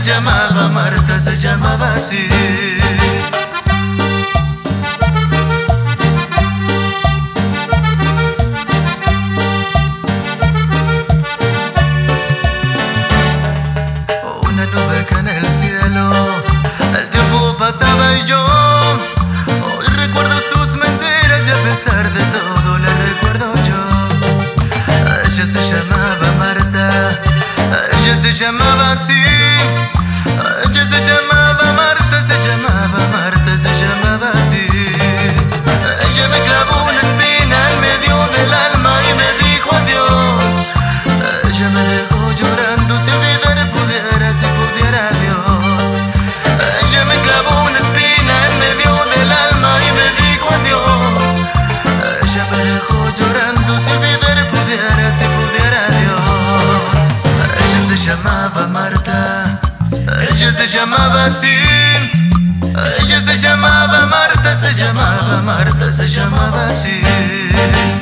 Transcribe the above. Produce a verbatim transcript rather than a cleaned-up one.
llamaba Marta, se llamaba así. Una nube que en el cielo, el tiempo pasaba y yo hoy recuerdo sus mentiras y a pesar de todo la recuerdo yo. Ella se llamaba Marta, ella se llamaba así. Ella se llamaba Marta, se llamaba Marta, se llamaba así. Ella me clavó una espina en medio del alma y me dijo adiós. Ella me dejó llorando si olvidar pudiera, si pudiera Dios. Ella me clavó una espina en medio del alma y me dijo adiós. Ella me dejó llorando si olvidar pudiera, si pudiera Dios. Ella se llamaba Marta, ella se llamaba así. Ella se llamaba Marta, se llamaba Marta, se llamaba así.